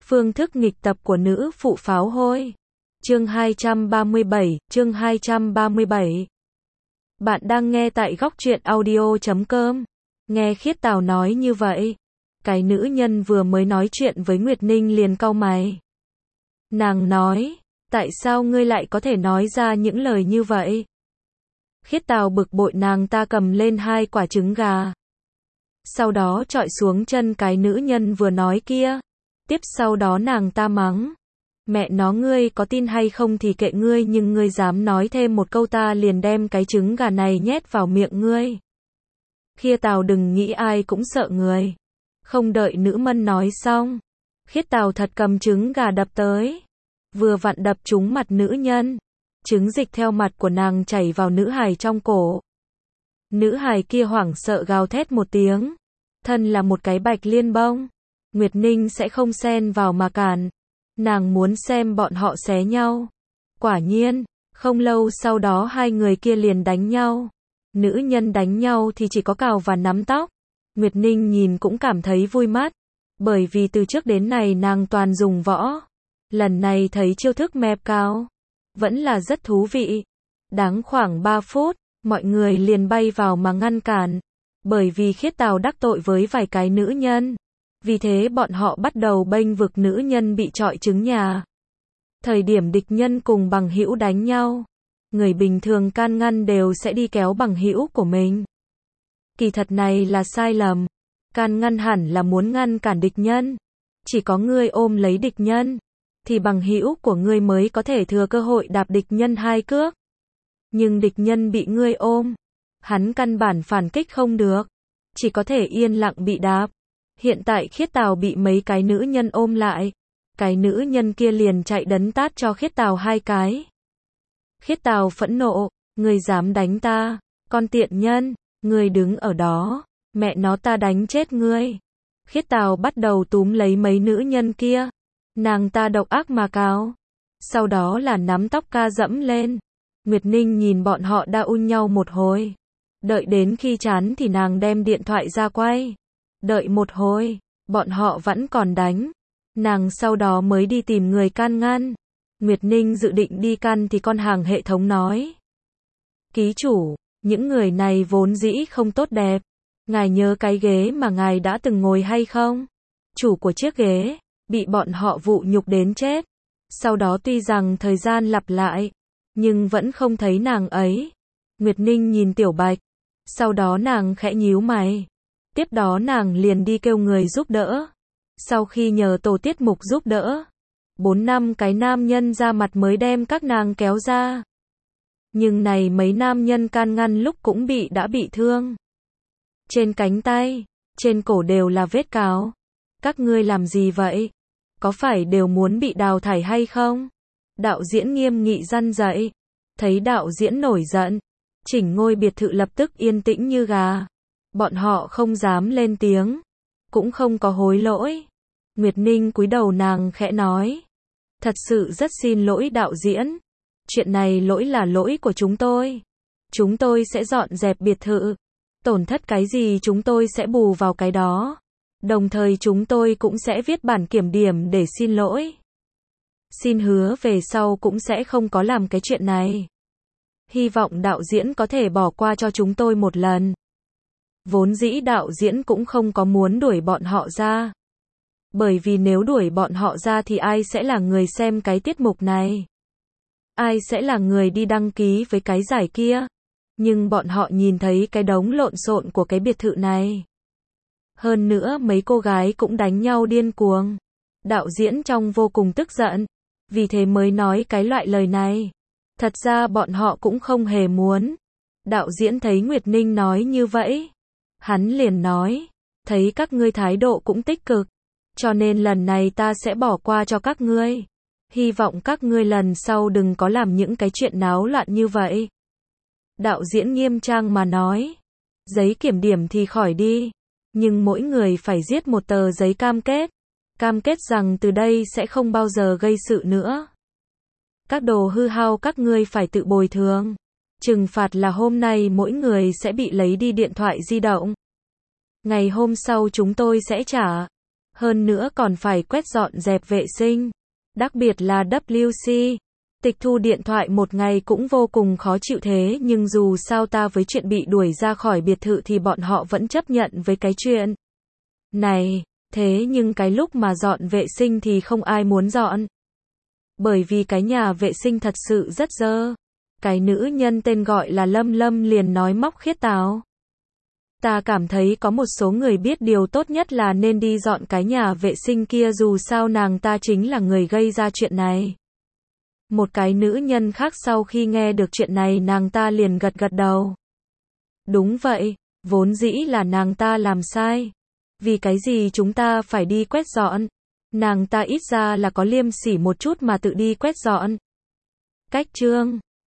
Phương thức nghịch tập của nữ phụ pháo hôi. Chương 237. Bạn đang nghe tại góc truyện audio.com. Nghe Khiết Tào nói như vậy, cái nữ nhân vừa mới nói chuyện với Nguyệt Ninh liền cau mày. Nàng nói, tại sao ngươi lại có thể nói ra những lời như vậy? Khiết Tào bực bội, nàng ta cầm lên 2 quả trứng gà. Sau đó chọi xuống chân cái nữ nhân vừa nói kia. Tiếp sau đó nàng ta mắng. Mẹ nó, ngươi có tin hay không thì kệ ngươi, nhưng ngươi dám nói thêm một câu ta liền đem cái trứng gà này nhét vào miệng ngươi. Khiết Tào đừng nghĩ ai cũng sợ người. Không đợi nữ mân nói xong, Khiết Tào thật cầm trứng gà đập tới. Vừa vặn đập trúng mặt nữ nhân. Trứng dịch theo mặt của nàng chảy vào nữ hài trong cổ. Nữ hài kia hoảng sợ gào thét một tiếng. Thân là một cái bạch liên bông, Nguyệt Ninh sẽ không xen vào mà cản. Nàng muốn xem bọn họ xé nhau. Quả nhiên, không lâu sau đó hai người kia liền đánh nhau. Nữ nhân đánh nhau thì chỉ có cào và nắm tóc. Nguyệt Ninh nhìn cũng cảm thấy vui mắt. Bởi vì từ trước đến nay nàng toàn dùng võ. Lần này thấy chiêu thức mẹp cào, vẫn là rất thú vị. Đáng khoảng 3 phút, mọi người liền bay vào mà ngăn cản. Bởi vì Khiết Tào đắc tội với vài cái nữ nhân. Vì thế bọn họ bắt đầu bênh vực nữ nhân bị chọi trứng nhà. Thời điểm địch nhân cùng bằng hữu đánh nhau, người bình thường can ngăn đều sẽ đi kéo bằng hữu của mình. Kỳ thật này là sai lầm. Can ngăn hẳn là muốn ngăn cản địch nhân. Chỉ có ngươi ôm lấy địch nhân, thì bằng hữu của ngươi mới có thể thừa cơ hội đạp địch nhân 2 cước. Nhưng địch nhân bị ngươi ôm, hắn căn bản phản kích không được, chỉ có thể yên lặng bị đạp. Hiện tại Khiết Tào bị mấy cái nữ nhân ôm lại. Cái nữ nhân kia liền chạy đấn tát cho Khiết Tào 2 cái. Khiết Tào phẫn nộ, ngươi dám đánh ta, con tiện nhân, ngươi đứng ở đó, mẹ nó ta đánh chết ngươi. Khiết Tào bắt đầu túm lấy mấy nữ nhân kia. Nàng ta độc ác mà cào. Sau đó là nắm tóc ca dẫm lên. Nguyệt Ninh nhìn bọn họ đa un nhau một hồi. Đợi đến khi chán thì nàng đem điện thoại ra quay. Đợi một hồi, bọn họ vẫn còn đánh. Nàng sau đó mới đi tìm người can ngăn. Nguyệt Ninh dự định đi can thì con hàng hệ thống nói. Ký chủ, những người này vốn dĩ không tốt đẹp. Ngài nhớ cái ghế mà ngài đã từng ngồi hay không? Chủ của chiếc ghế bị bọn họ vũ nhục đến chết. Sau đó tuy rằng thời gian lặp lại, nhưng vẫn không thấy nàng ấy. Nguyệt Ninh nhìn Tiểu Bạch. Sau đó nàng khẽ nhíu mày. Tiếp đó nàng liền đi kêu người giúp đỡ. Sau khi nhờ tổ tiết mục giúp đỡ, 4-5 cái nam nhân ra mặt mới đem các nàng kéo ra. Nhưng này mấy nam nhân can ngăn lúc cũng đã bị thương. Trên cánh tay, trên cổ đều là vết cào. Các ngươi làm gì vậy? Có phải đều muốn bị đào thải hay không? Đạo diễn nghiêm nghị răn dạy. Thấy đạo diễn nổi giận, chỉnh ngôi biệt thự lập tức yên tĩnh như gà. Bọn họ không dám lên tiếng, cũng không có hối lỗi. Nguyệt Ninh cúi đầu nàng khẽ nói. Thật sự rất xin lỗi đạo diễn. Chuyện này lỗi là lỗi của chúng tôi. Chúng tôi sẽ dọn dẹp biệt thự. Tổn thất cái gì chúng tôi sẽ bù vào cái đó. Đồng thời chúng tôi cũng sẽ viết bản kiểm điểm để xin lỗi. Xin hứa về sau cũng sẽ không có làm cái chuyện này. Hy vọng đạo diễn có thể bỏ qua cho chúng tôi một lần. Vốn dĩ đạo diễn cũng không có muốn đuổi bọn họ ra. Bởi vì nếu đuổi bọn họ ra thì ai sẽ là người xem cái tiết mục này? Ai sẽ là người đi đăng ký với cái giải kia? Nhưng bọn họ nhìn thấy cái đống lộn xộn của cái biệt thự này. Hơn nữa mấy cô gái cũng đánh nhau điên cuồng. Đạo diễn trông vô cùng tức giận. Vì thế mới nói cái loại lời này. Thật ra bọn họ cũng không hề muốn. Đạo diễn thấy Nguyệt Ninh nói như vậy, hắn liền nói. Thấy các ngươi thái độ cũng tích cực, cho nên lần này ta sẽ bỏ qua cho các ngươi. Hy vọng các ngươi lần sau đừng có làm những cái chuyện náo loạn như vậy. Đạo diễn nghiêm trang mà nói. Giấy kiểm điểm thì khỏi đi. Nhưng mỗi người phải viết một tờ giấy cam kết. Cam kết rằng từ đây sẽ không bao giờ gây sự nữa. Các đồ hư hao các ngươi phải tự bồi thường. Trừng phạt là hôm nay mỗi người sẽ bị lấy đi điện thoại di động. Ngày hôm sau chúng tôi sẽ trả. Hơn nữa còn phải quét dọn dẹp vệ sinh. Đặc biệt là WC. Tịch thu điện thoại một ngày cũng vô cùng khó chịu thế nhưng dù sao ta với chuyện bị đuổi ra khỏi biệt thự thì bọn họ vẫn chấp nhận với cái chuyện này. Thế nhưng cái lúc mà dọn vệ sinh thì không ai muốn dọn. Bởi vì cái nhà vệ sinh thật sự rất dơ. Cái nữ nhân tên gọi là Lâm Lâm liền nói móc Khiết Tào. Ta cảm thấy có một số người biết điều tốt nhất là nên đi dọn cái nhà vệ sinh kia dù sao nàng ta chính là người gây ra chuyện này. Một cái nữ nhân khác sau khi nghe được chuyện này nàng ta liền gật gật đầu. Đúng vậy, vốn dĩ là nàng ta làm sai. Vì cái gì chúng ta phải đi quét dọn? Nàng ta ít ra là có liêm sỉ một chút mà tự đi quét dọn. Cách chương